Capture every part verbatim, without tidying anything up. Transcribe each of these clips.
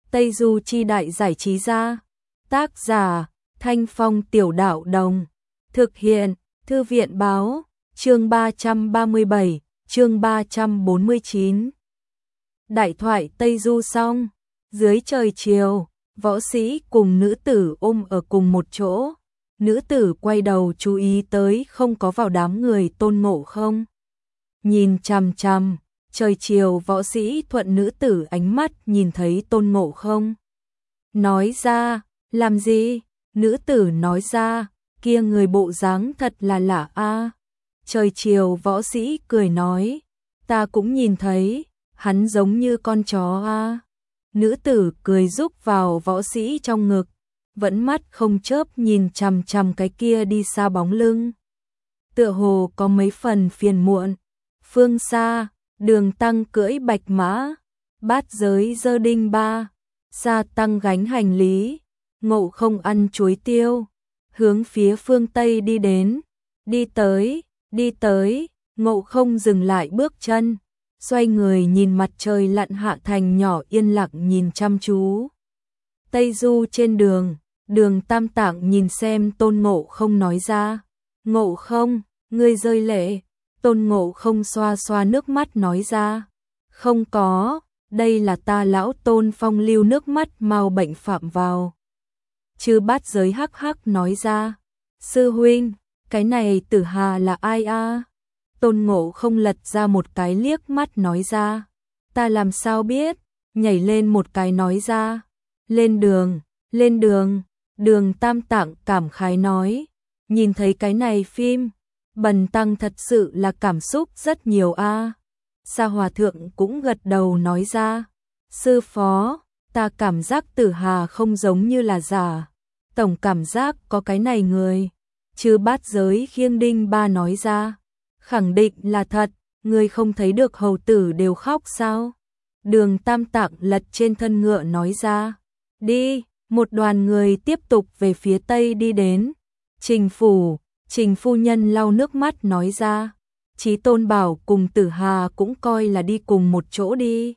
Tây Du Chi Đại Giải Trí Gia. Tác giả Thanh Phong Tiểu Đạo Đồng. Thực hiện Thư viện Báo. Chương ba trăm ba mươi bảy, chương ba trăm bốn mươi chín. Đại thoại Tây Du xong. Dưới trời chiều, võ sĩ cùng nữ tử ôm ở cùng một chỗ. Nữ tử quay đầu chú ý tới không có vào đám người Tôn Ngộ Không. Nhìn chằm chằm, trời chiều võ sĩ thuận nữ tử ánh mắt nhìn thấy Tôn Ngộ Không. Nói ra, làm gì? Nữ tử nói ra, kia người bộ dáng thật là lạ a. Trời chiều võ sĩ cười nói, ta cũng nhìn thấy, hắn giống như con chó a. Nữ tử cười rúc vào võ sĩ trong ngực, vẫn mắt không chớp nhìn chằm chằm cái kia đi xa bóng lưng. Tựa hồ có mấy phần phiền muộn. Phương xa, Đường Tăng cưỡi bạch mã, Bát Giới giơ đinh ba, Sa Tăng gánh hành lý, Ngộ Không ăn chuối tiêu, hướng phía phương Tây đi đến. Đi tới, đi tới, Ngộ Không dừng lại bước chân, xoay người nhìn mặt trời lặn hạ thành nhỏ yên lặng nhìn chăm chú. Tây Du trên đường, Đường Tam Tạng nhìn xem Tôn Ngộ Không nói ra, Ngộ Không, ngươi rơi lệ. Tôn Ngộ Không xoa xoa nước mắt nói ra, không có, đây là ta lão Tôn phong lưu nước mắt mau bệnh phạm vào. Chư Bát Giới hắc hắc nói ra, sư huynh, cái này Tử Hà là ai a? Tôn Ngộ Không lật ra một cái liếc mắt nói ra, ta làm sao biết, nhảy lên một cái nói ra, lên đường, lên đường. Đường Tam Tạng cảm khái nói, nhìn thấy cái này phim, Bần Tăng thật sự là cảm xúc rất nhiều a. À. Sa Hòa Thượng cũng gật đầu nói ra, sư phó, ta cảm giác Tử Hà không giống như là giả, tổng cảm giác có cái này người. Chư Bát Giới khiêng đinh ba nói ra, khẳng định là thật, ngươi không thấy được hầu tử đều khóc sao? Đường Tam Tạng lật trên thân ngựa nói ra, đi. Một đoàn người tiếp tục về phía Tây đi đến. Trình phủ, Trình phu nhân lau nước mắt nói ra, Chí Tôn bảo cùng Tử Hà cũng coi là đi cùng một chỗ đi.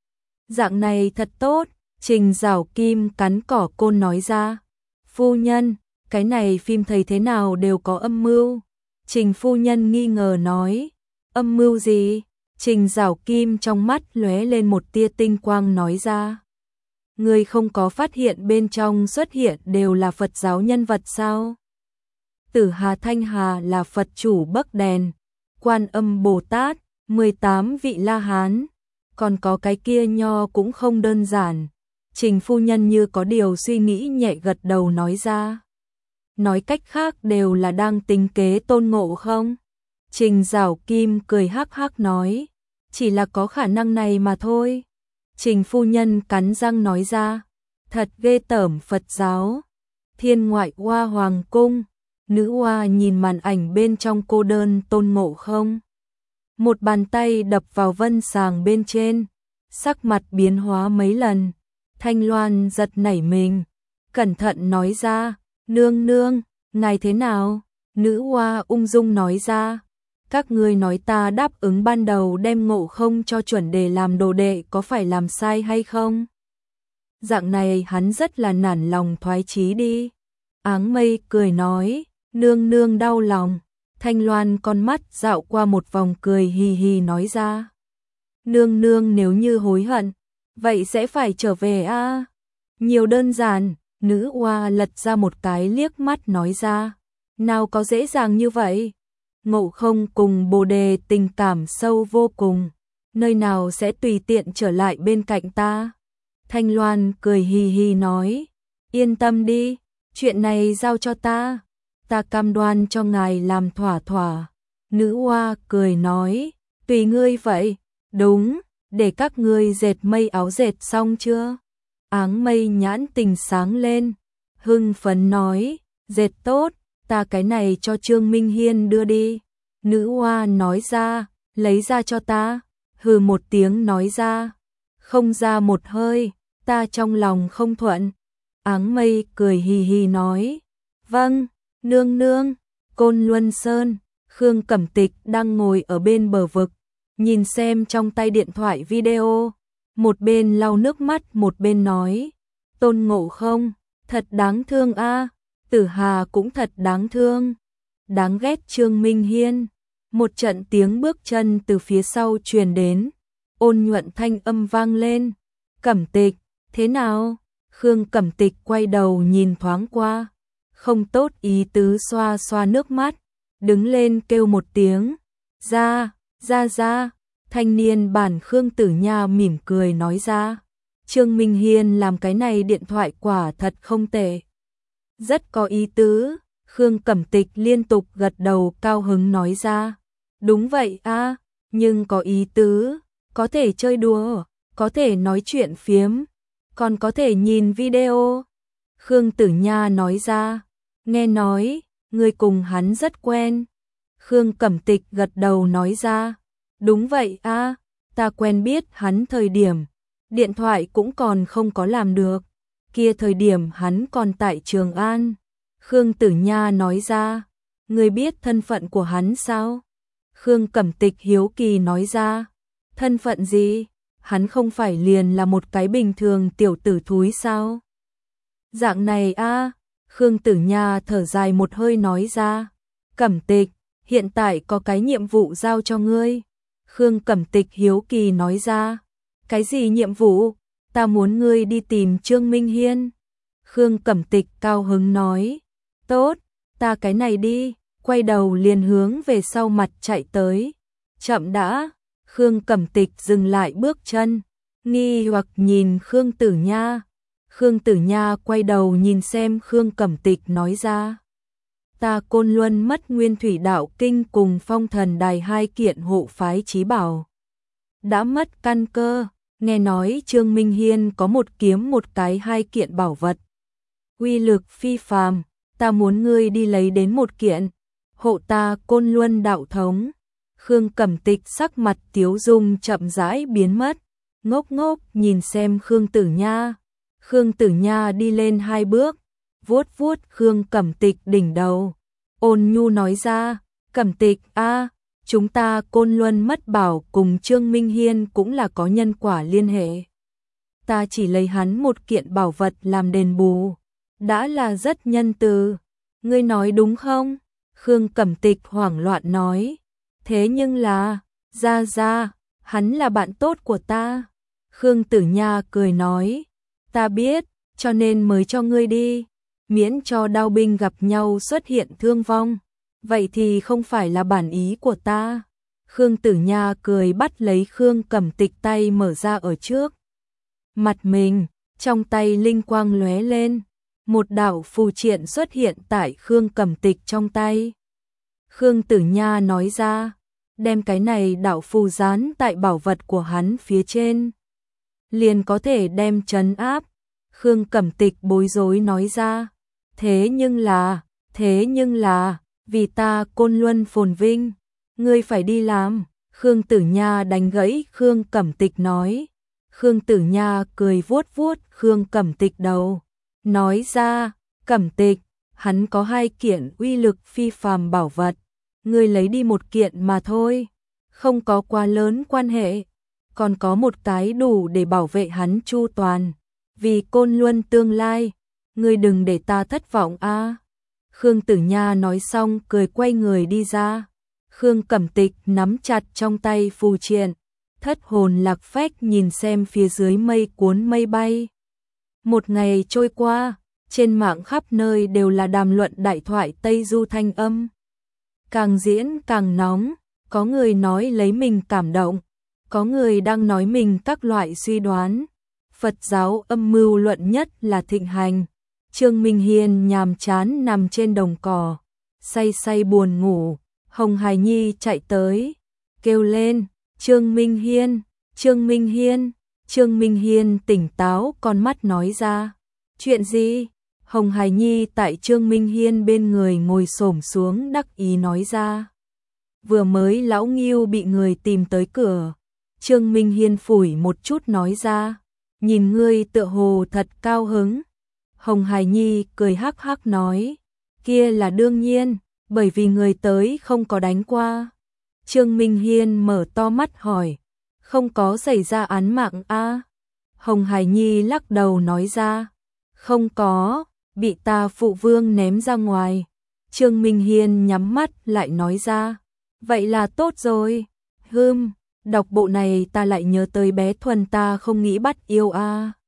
Dạng này thật tốt, Trình Giảo Kim cắn cỏ côn nói ra, phu nhân, cái này phim thầy thế nào đều có âm mưu. Trình phu nhân nghi ngờ nói, âm mưu gì? Trình Giảo Kim trong mắt lóe lên một tia tinh quang nói ra, người không có phát hiện bên trong xuất hiện đều là Phật giáo nhân vật sao? Tử Hà Thanh Hà là Phật chủ Bắc Đèn, Quan Âm Bồ Tát, mười tám vị La Hán, còn có cái kia nho cũng không đơn giản. Trình phu nhân như có điều suy nghĩ nhẹ gật đầu nói ra. Nói cách khác đều là đang tính kế Tôn Ngộ Không? Trình Giảo Kim cười hắc hắc nói, chỉ là có khả năng này mà thôi. Trình phu nhân cắn răng nói ra, thật ghê tởm Phật giáo. Thiên ngoại Hoa Hoàng cung, nữ hoa nhìn màn ảnh bên trong cô đơn Tôn Ngộ Không. Một bàn tay đập vào vân sàng bên trên, sắc mặt biến hóa mấy lần. Thanh Loan giật nảy mình, cẩn thận nói ra, nương nương, ngài thế nào? Nữ hoa ung dung nói ra, các ngươi nói ta đáp ứng ban đầu đem Ngộ Không cho chuẩn đề làm đồ đệ có phải làm sai hay không? Dạng này hắn rất là nản lòng thoái chí đi. Áng Mây cười nói, nương nương đau lòng. Thanh Loan con mắt dạo qua một vòng cười hì hì nói ra, nương nương nếu như hối hận, vậy sẽ phải trở về a. À? Nhiều đơn giản, nữ hoa lật ra một cái liếc mắt nói ra, nào có dễ dàng như vậy. Ngộ Không cùng Bồ Đề tình cảm sâu vô cùng, nơi nào sẽ tùy tiện trở lại bên cạnh ta. Thanh Loan cười hì hì nói, yên tâm đi, chuyện này giao cho ta, ta cam đoan cho ngài làm thỏa thỏa. Nữ hoa cười nói, tùy ngươi vậy, đúng, để các ngươi dệt mây áo dệt xong chưa? Áng Mây nhãn tình sáng lên, hưng phấn nói, dệt tốt, ta cái này cho Trương Minh Hiên đưa đi. Nữ hoa nói ra, lấy ra cho ta. Hừ một tiếng nói ra, không ra một hơi, ta trong lòng không thuận. Áng Mây cười hì hì nói, vâng, nương nương. Côn Luân Sơn, Khương Cẩm Tịch đang ngồi ở bên bờ vực, nhìn xem trong tay điện thoại video. một bên lau nước mắt một bên nói, Tôn Ngộ Không, thật đáng thương a, Tử Hà cũng thật đáng thương. Đáng ghét Trương Minh Hiên. Một trận tiếng bước chân từ phía sau truyền đến, ôn nhuận thanh âm vang lên, Cẩm Tịch, thế nào? Khương Cẩm Tịch quay đầu nhìn thoáng qua, không tốt ý tứ xoa xoa nước mắt, đứng lên kêu một tiếng, ra, ra ra, thanh niên bản Khương Tử Nha mỉm cười nói ra, Trương Minh Hiên làm cái này điện thoại quả thật không tệ. Rất có ý tứ, Khương Cẩm Tịch liên tục gật đầu cao hứng nói ra, đúng vậy a, nhưng có ý tứ, có thể chơi đùa, có thể nói chuyện phiếm, còn có thể nhìn video. Khương Tử Nha nói ra, nghe nói, người cùng hắn rất quen. Khương Cẩm Tịch gật đầu nói ra, đúng vậy a, ta quen biết hắn thời điểm, điện thoại cũng còn không có làm được, kia thời điểm hắn còn tại Trường An. Khương Tử Nha nói ra, người biết thân phận của hắn sao? Khương Cẩm Tịch hiếu kỳ nói ra, thân phận gì? Hắn không phải liền là một cái bình thường tiểu tử thúi sao? Dạng này a, Khương Tử Nha thở dài một hơi nói ra, Cẩm Tịch, hiện tại có cái nhiệm vụ giao cho ngươi. Khương Cẩm Tịch hiếu kỳ nói ra, cái gì nhiệm vụ? Ta muốn ngươi đi tìm Trương Minh Hiên. Khương Cẩm Tịch cao hứng nói, tốt, ta cái này đi, quay đầu liền hướng về sau mặt chạy tới. Chậm đã, Khương Cẩm Tịch dừng lại bước chân, nghi hoặc nhìn Khương Tử Nha. Khương Tử Nha quay đầu nhìn xem Khương Cẩm Tịch nói ra, ta Côn Luân mất Nguyên Thủy Đạo Kinh cùng Phong Thần Đài hai kiện hộ phái chí bảo, đã mất căn cơ, nghe nói Trương Minh Hiên có một kiếm một cái hai kiện bảo vật, uy lực phi phàm, ta muốn ngươi đi lấy đến một kiện, hộ ta Côn Luân đạo thống. Khương Cẩm Tịch sắc mặt tiếu dung chậm rãi biến mất, ngốc ngốc nhìn xem Khương Tử Nha. Khương Tử Nha đi lên hai bước, vuốt vuốt Khương Cẩm Tịch đỉnh đầu, ôn nhu nói ra, Cẩm Tịch a, chúng ta Côn Luân mất bảo cùng Trương Minh Hiên cũng là có nhân quả liên hệ. Ta chỉ lấy hắn một kiện bảo vật làm đền bù, đã là rất nhân từ. Ngươi nói đúng không? Khương Cẩm Tịch hoảng loạn nói, thế nhưng là, ra ra, hắn là bạn tốt của ta. Khương Tử Nha cười nói, ta biết, cho nên mới cho ngươi đi, miễn cho đao binh gặp nhau xuất hiện thương vong. Vậy thì không phải là bản ý của ta. Khương Tử Nha cười bắt lấy Khương Cẩm Tịch tay mở ra ở trước mặt mình, trong tay linh quang lóe lên, một đạo phù triện xuất hiện tại Khương Cẩm Tịch trong tay. Khương Tử Nha nói ra, đem cái này đạo phù dán tại bảo vật của hắn phía trên, liền có thể đem trấn áp. Khương Cẩm Tịch bối rối nói ra, thế nhưng là, thế nhưng là, vì ta Côn Luân phồn vinh, ngươi phải đi làm. Khương Tử Nha đánh gãy Khương Cẩm Tịch nói. Khương Tử Nha cười vuốt vuốt Khương Cẩm Tịch đầu, nói ra, Cẩm Tịch, hắn có hai kiện uy lực phi phàm bảo vật, ngươi lấy đi một kiện mà thôi, không có quá lớn quan hệ, còn có một cái đủ để bảo vệ hắn chu toàn, vì Côn Luân tương lai, ngươi đừng để ta thất vọng a. Khương Tử Nha nói xong cười quay người đi ra. Khương Cẩm Tịch nắm chặt trong tay phù triện, thất hồn lạc phách nhìn xem phía dưới mây cuốn mây bay. Một ngày trôi qua, trên mạng khắp nơi đều là đàm luận đại thoại Tây Du thanh âm. Càng diễn càng nóng, có người nói lấy mình cảm động, có người đang nói mình các loại suy đoán. Phật giáo âm mưu luận nhất là thịnh hành. Trương Minh Hiên nhàm chán nằm trên đồng cỏ, say say buồn ngủ. Hồng Hải Nhi chạy tới, kêu lên, Trương Minh Hiên, Trương Minh Hiên. Trương Minh Hiên tỉnh táo con mắt nói ra, chuyện gì? Hồng Hải Nhi tại Trương Minh Hiên bên người ngồi xổm xuống đắc ý nói ra, vừa mới lão Ngưu bị người tìm tới cửa. Trương Minh Hiên phủi một chút nói ra, nhìn ngươi tựa hồ thật cao hứng. Hồng Hải Nhi cười hắc hắc nói, kia là đương nhiên, bởi vì người tới không có đánh qua. Trương Minh Hiên mở to mắt hỏi, không có xảy ra án mạng a? Hồng Hải Nhi lắc đầu nói ra, không có, bị ta phụ vương ném ra ngoài. Trương Minh Hiên nhắm mắt lại nói ra, vậy là tốt rồi. Hừm, đọc bộ này ta lại nhớ tới bé Thuần ta không nghĩ bắt yêu a.